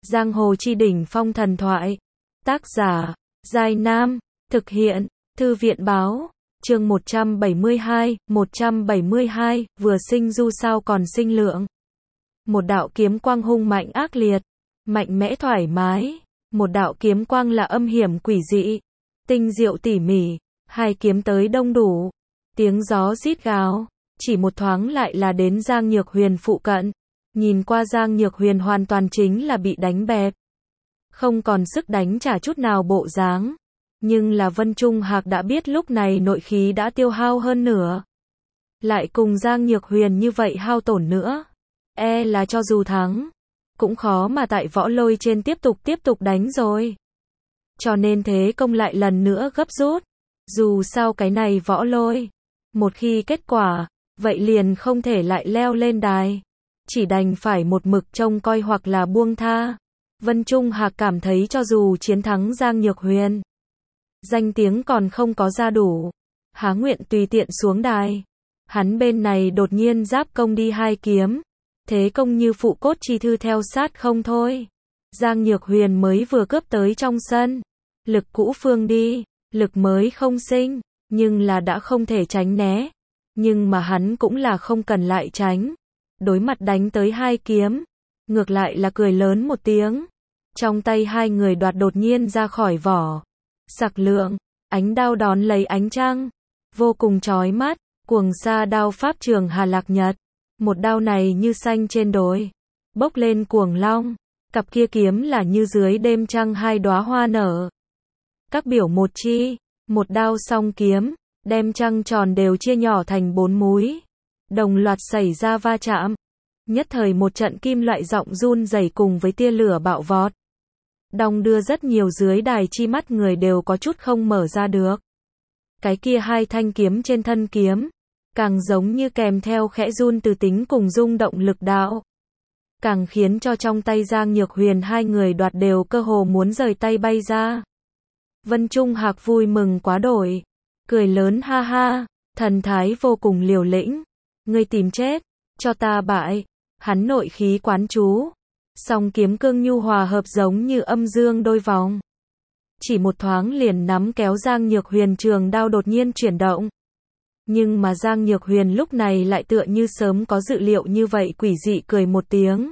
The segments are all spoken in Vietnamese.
Giang hồ chi đỉnh phong thần thoại. Tác giả, Giai Nam. Thực hiện, Thư viện Báo. Chương 172, vừa sinh du sao còn sinh lượng. Một đạo kiếm quang hung mạnh ác liệt, mạnh mẽ thoải mái. Một đạo kiếm quang là âm hiểm quỷ dị, tinh diệu tỉ mỉ. Hai kiếm tới đông đủ, tiếng gió rít gào, chỉ một thoáng lại là đến Giang Nhược Huyền phụ cận. Nhìn qua Giang Nhược Huyền hoàn toàn chính là bị đánh bẹp, không còn sức đánh trả chút nào bộ dáng. Nhưng là Vân Trung Hạc đã biết lúc này nội khí đã tiêu hao hơn nửa, lại cùng Giang Nhược Huyền như vậy hao tổn nữa, là cho dù thắng, cũng khó mà tại võ lôi trên tiếp tục đánh rồi. Cho nên thế công lại lần nữa gấp rút. Dù sao cái này võ lôi, một khi kết quả, vậy liền không thể lại leo lên đài. Chỉ đành phải một mực trông coi hoặc là buông tha. Vân Trung Hạc cảm thấy cho dù chiến thắng Giang Nhược Huyền, danh tiếng còn không có ra đủ, há nguyện tùy tiện xuống đài. Hắn bên này đột nhiên giáp công đi hai kiếm, thế công như phụ cốt chi thư theo sát không thôi. Giang Nhược Huyền mới vừa cướp tới trong sân, lực cũ phương đi, lực mới không sinh, nhưng là đã không thể tránh né. Nhưng mà hắn cũng là không cần lại tránh. Đối mặt đánh tới hai kiếm, ngược lại là cười lớn một tiếng. Trong tay hai người đoạt đột nhiên ra khỏi vỏ. Sặc lượng, ánh đao đón lấy ánh trăng, vô cùng chói mắt, cuồng sa đao pháp trường Hà Lạc Nhật. Một đao này như xanh trên đồi, bốc lên cuồng long, cặp kia kiếm là như dưới đêm trăng hai đóa hoa nở. Các biểu một chi, một đao song kiếm, đem trăng tròn đều chia nhỏ thành bốn múi, đồng loạt xảy ra va chạm. Nhất thời một trận kim loại giọng run rẩy cùng với tia lửa bạo vọt, đong đưa rất nhiều dưới đài chi mắt người đều có chút không mở ra được. Cái kia hai thanh kiếm trên thân kiếm, càng giống như kèm theo khẽ run từ tính cùng rung động lực đạo, càng khiến cho trong tay Giang Nhược Huyền hai người đoạt đều cơ hồ muốn rời tay bay ra. Vân Trung Hạc vui mừng quá đổi, cười lớn ha ha, thần thái vô cùng liều lĩnh. Ngươi tìm chết, cho ta bại. Hắn nội khí quán chú, song kiếm cương nhu hòa hợp giống như âm dương đôi vòng. Chỉ một thoáng liền nắm kéo Giang Nhược Huyền trường đao đột nhiên chuyển động. Nhưng mà Giang Nhược Huyền lúc này lại tựa như sớm có dự liệu như vậy quỷ dị cười một tiếng.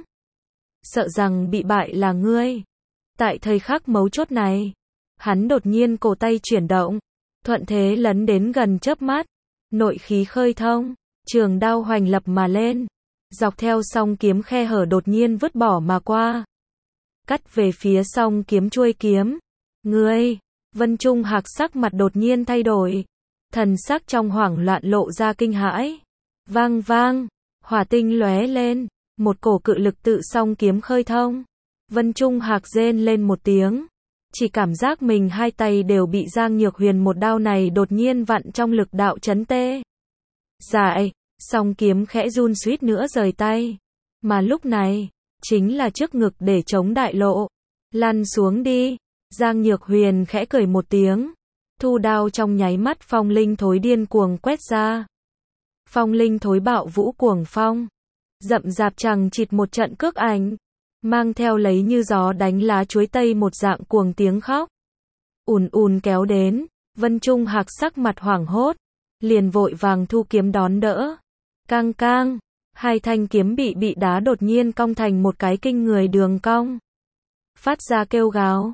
Sợ rằng bị bại là ngươi. Tại thời khắc mấu chốt này, hắn đột nhiên cổ tay chuyển động, thuận thế lấn đến gần chớp mắt, nội khí khơi thông, trường đao hoành lập mà lên, dọc theo song kiếm khe hở đột nhiên vứt bỏ mà qua, cắt về phía song kiếm chuôi kiếm. Ngươi, Vân Trung Hạc sắc mặt đột nhiên thay đổi, thần sắc trong hoảng loạn lộ ra kinh hãi. Vang vang, hỏa tinh lóe lên, một cổ cự lực tự song kiếm khơi thông. Vân Trung Hạc rên lên một tiếng, chỉ cảm giác mình hai tay đều bị Giang Nhược Huyền một đao này đột nhiên vặn trong lực đạo chấn tê dại, song kiếm khẽ run suýt nữa rời tay. Mà lúc này, chính là trước ngực để chống đại lộ. Lăn xuống đi. Giang Nhược Huyền khẽ cười một tiếng, thu đao trong nháy mắt phong linh thối điên cuồng quét ra. Phong linh thối bạo vũ cuồng phong, rậm rạp chằng chịt một trận cước ảnh, mang theo lấy như gió đánh lá chuối tây một dạng cuồng tiếng khóc. Ùn ùn kéo đến, Vân Trung Hạc sắc mặt hoảng hốt, liền vội vàng thu kiếm đón đỡ. Cang cang, hai thanh kiếm bị đá đột nhiên cong thành một cái kinh người đường cong. Phát ra kêu gào,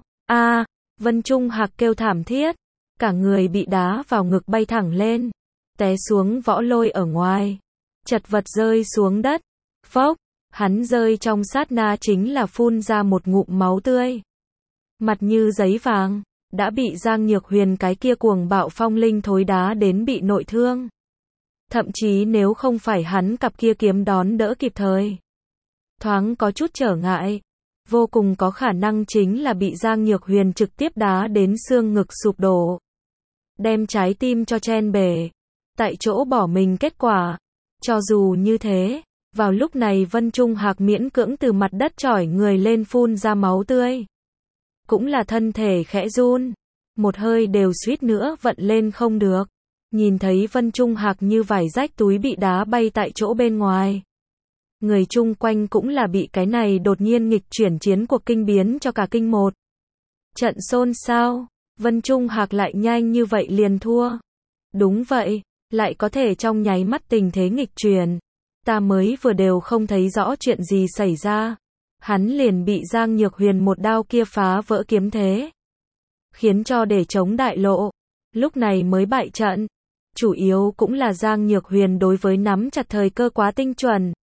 Vân Trung Hạc kêu thảm thiết, cả người bị đá vào ngực bay thẳng lên, té xuống võ lôi ở ngoài, chật vật rơi xuống đất. Phốc, hắn rơi trong sát na chính là phun ra một ngụm máu tươi. Mặt như giấy vàng, đã bị Giang Nhược Huyền cái kia cuồng bạo phong linh thối đá đến bị nội thương. Thậm chí nếu không phải hắn cặp kia kiếm đón đỡ kịp thời, thoáng có chút trở ngại, vô cùng có khả năng chính là bị Giang Nhược Huyền trực tiếp đá đến xương ngực sụp đổ, đem trái tim cho chen bể, tại chỗ bỏ mình kết quả. Cho dù như thế, vào lúc này Vân Trung Hạc miễn cưỡng từ mặt đất chỏi người lên phun ra máu tươi, cũng là thân thể khẽ run, một hơi đều suýt nữa vận lên không được. Nhìn thấy Vân Trung Hạc như vải rách túi bị đá bay tại chỗ bên ngoài, Người chung quanh cũng là bị cái này đột nhiên nghịch chuyển chiến cuộc kinh biến cho cả kinh một trận xôn xao. Vân Trung Hạc lại nhanh như vậy liền thua. Đúng vậy, lại có thể trong nháy mắt tình thế nghịch chuyển. Ta mới vừa đều không thấy rõ chuyện gì xảy ra. Hắn liền bị Giang Nhược Huyền một đao kia phá vỡ kiếm thế. Khiến cho để chống đại lộ. Lúc này mới bại trận. Chủ yếu cũng là Giang Nhược Huyền đối với nắm chặt thời cơ quá tinh chuẩn.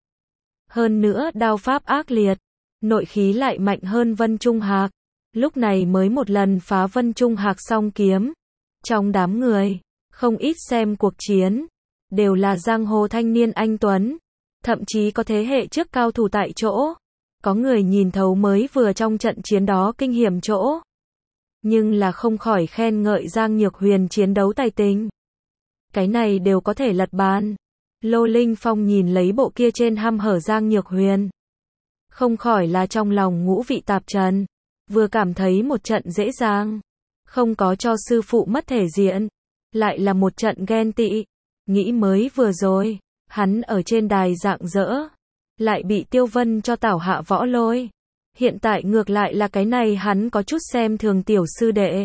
Hơn nữa đao pháp ác liệt. Nội khí lại mạnh hơn Vân Trung Hạc. Lúc này mới một lần phá Vân Trung Hạc song kiếm. Trong đám người, không ít xem cuộc chiến. Đều là giang hồ thanh niên anh tuấn. Thậm chí có thế hệ trước cao thủ tại chỗ. Có người nhìn thấu mới vừa trong trận chiến đó kinh hiểm chỗ. Nhưng là không khỏi khen ngợi Giang Nhược Huyền chiến đấu tài tình. Cái này đều có thể lật bàn. Lô Linh Phong nhìn lấy bộ kia trên hăm hở Giang Nhược Huyền. Không khỏi là trong lòng ngũ vị tạp trần. Vừa cảm thấy một trận dễ dàng. Không có cho sư phụ mất thể diện. Lại là một trận ghen tị. Nghĩ mới vừa rồi. Hắn ở trên đài rạng rỡ. Lại bị Tiêu Vân cho tảo hạ võ lôi. Hiện tại ngược lại là cái này hắn có chút xem thường tiểu sư đệ.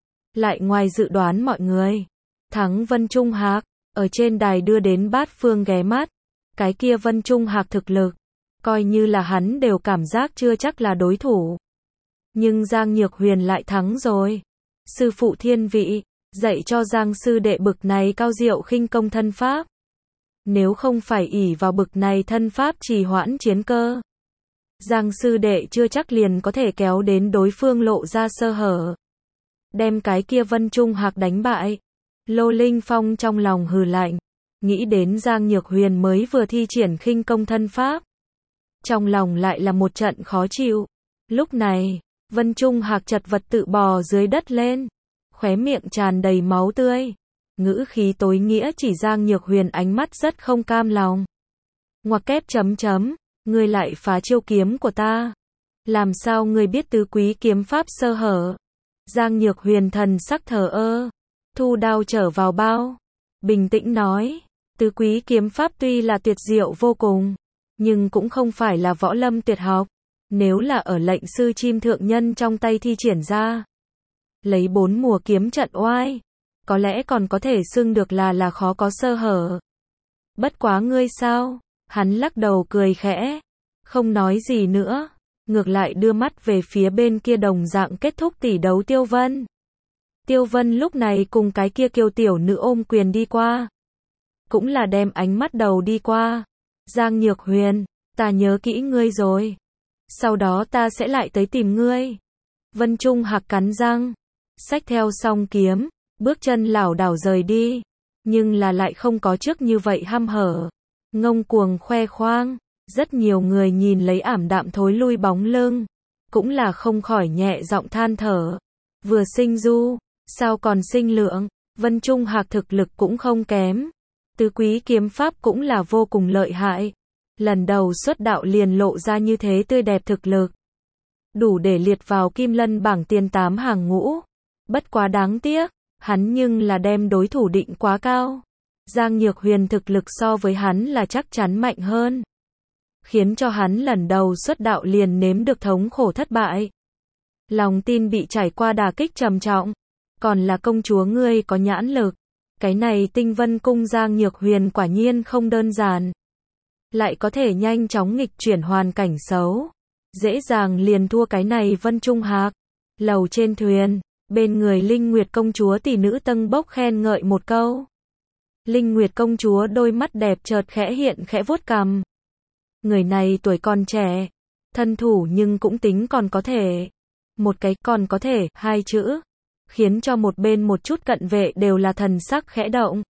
Lại ngoài dự đoán mọi người. Thắng Vân Trung Hạc. Ở trên đài đưa đến bát phương ghé mắt. Cái kia Vân Trung Hạc thực lực. Coi như là hắn đều cảm giác chưa chắc là đối thủ. Nhưng Giang Nhược Huyền lại thắng rồi. Sư phụ thiên vị. Dạy cho Giang sư đệ bực này cao diệu khinh công thân pháp. Nếu không phải ỷ vào bực này thân pháp trì hoãn chiến cơ. Giang sư đệ chưa chắc liền có thể kéo đến đối phương lộ ra sơ hở. Đem cái kia Vân Trung Hạc đánh bại. Lô Linh Phong trong lòng hừ lạnh. Nghĩ đến Giang Nhược Huyền mới vừa thi triển khinh công thân pháp. Trong lòng lại là một trận khó chịu. Lúc này, Vân Trung Hạc chật vật tự bò dưới đất lên. Khóe miệng tràn đầy máu tươi. Ngữ khí tối nghĩa chỉ Giang Nhược Huyền ánh mắt rất không cam lòng. Ngoặc kép chấm chấm. Ngươi lại phá chiêu kiếm của ta. Làm sao ngươi biết tứ quý kiếm pháp sơ hở? Giang Nhược Huyền thần sắc thờ ơ. Thu đao trở vào bao. Bình tĩnh nói. Tứ quý kiếm pháp tuy là tuyệt diệu vô cùng. Nhưng cũng không phải là võ lâm tuyệt học. Nếu là ở lệnh sư chim thượng nhân trong tay thi triển ra. Lấy 4 mùa kiếm trận oai. Có lẽ còn có thể xưng được là khó có sơ hở. Bất quá ngươi sao? Hắn lắc đầu cười khẽ. Không nói gì nữa. Ngược lại đưa mắt về phía bên kia đồng dạng kết thúc tỷ đấu Tiêu Vân. Tiêu Vân lúc này cùng cái kia kiêu tiểu nữ ôm quyền đi qua. Cũng là đem ánh mắt đầu đi qua. Giang Nhược Huyền, ta nhớ kỹ ngươi rồi. Sau đó ta sẽ lại tới tìm ngươi. Vân Trung Hạc cắn răng. Xách theo song kiếm. Bước chân lảo đảo rời đi. Nhưng là lại không có trước như vậy hăm hở. Ngông cuồng khoe khoang. Rất nhiều người nhìn lấy ảm đạm thối lui bóng lưng. Cũng là không khỏi nhẹ giọng than thở. Vừa sinh du. Sao còn sinh lượng. Vân Trung Hạc thực lực cũng không kém. Tứ quý kiếm pháp cũng là vô cùng lợi hại. Lần đầu xuất đạo liền lộ ra như thế tươi đẹp thực lực. Đủ để liệt vào Kim Lân bảng tiền 8 hàng ngũ. Bất quá đáng tiếc. Hắn nhưng là đem đối thủ định quá cao. Giang Nhược Huyền thực lực so với hắn là chắc chắn mạnh hơn. Khiến cho hắn lần đầu xuất đạo liền nếm được thống khổ thất bại. Lòng tin bị trải qua đả kích trầm trọng. Còn là công chúa ngươi có nhãn lực. Cái này Tinh Vân Cung Giang Nhược Huyền quả nhiên không đơn giản. Lại có thể nhanh chóng nghịch chuyển hoàn cảnh xấu. Dễ dàng liền thua cái này Vân Trung Hạc. Lầu trên thuyền. Bên người Linh Nguyệt công chúa tỷ nữ tâng bốc khen ngợi một câu. Linh Nguyệt công chúa đôi mắt đẹp chợt khẽ hiện khẽ vuốt cằm. Người này tuổi còn trẻ. Thân thủ nhưng cũng tính còn có thể. Một cái còn có thể, 2 chữ. Khiến cho một bên một chút cận vệ đều là thần sắc khẽ động.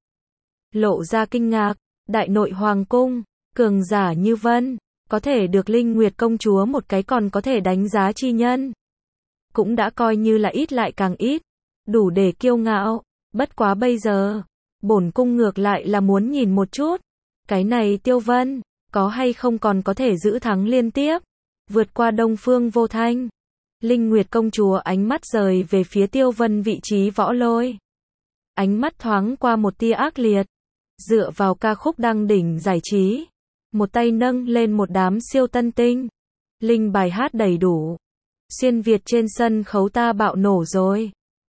Lộ ra kinh ngạc. Đại nội hoàng cung. Cường giả như Vân. Có thể được Linh Nguyệt công chúa một cái còn có thể đánh giá chi nhân. Cũng đã coi như là ít lại càng ít. Đủ để kiêu ngạo. Bất quá bây giờ. Bổn cung ngược lại là muốn nhìn một chút. Cái này Tiêu Vân. Có hay không còn có thể giữ thắng liên tiếp. Vượt qua Đông Phương Vô Thanh. Linh Nguyệt công chúa ánh mắt rời về phía Tiêu Vân vị trí võ lôi. Ánh mắt thoáng qua một tia ác liệt. Dựa vào ca khúc đăng đỉnh giải trí. một tay nâng lên một đám siêu tân tinh. Linh bài hát đầy đủ. Xuyên Việt trên sân khấu ta bạo nổ rồi.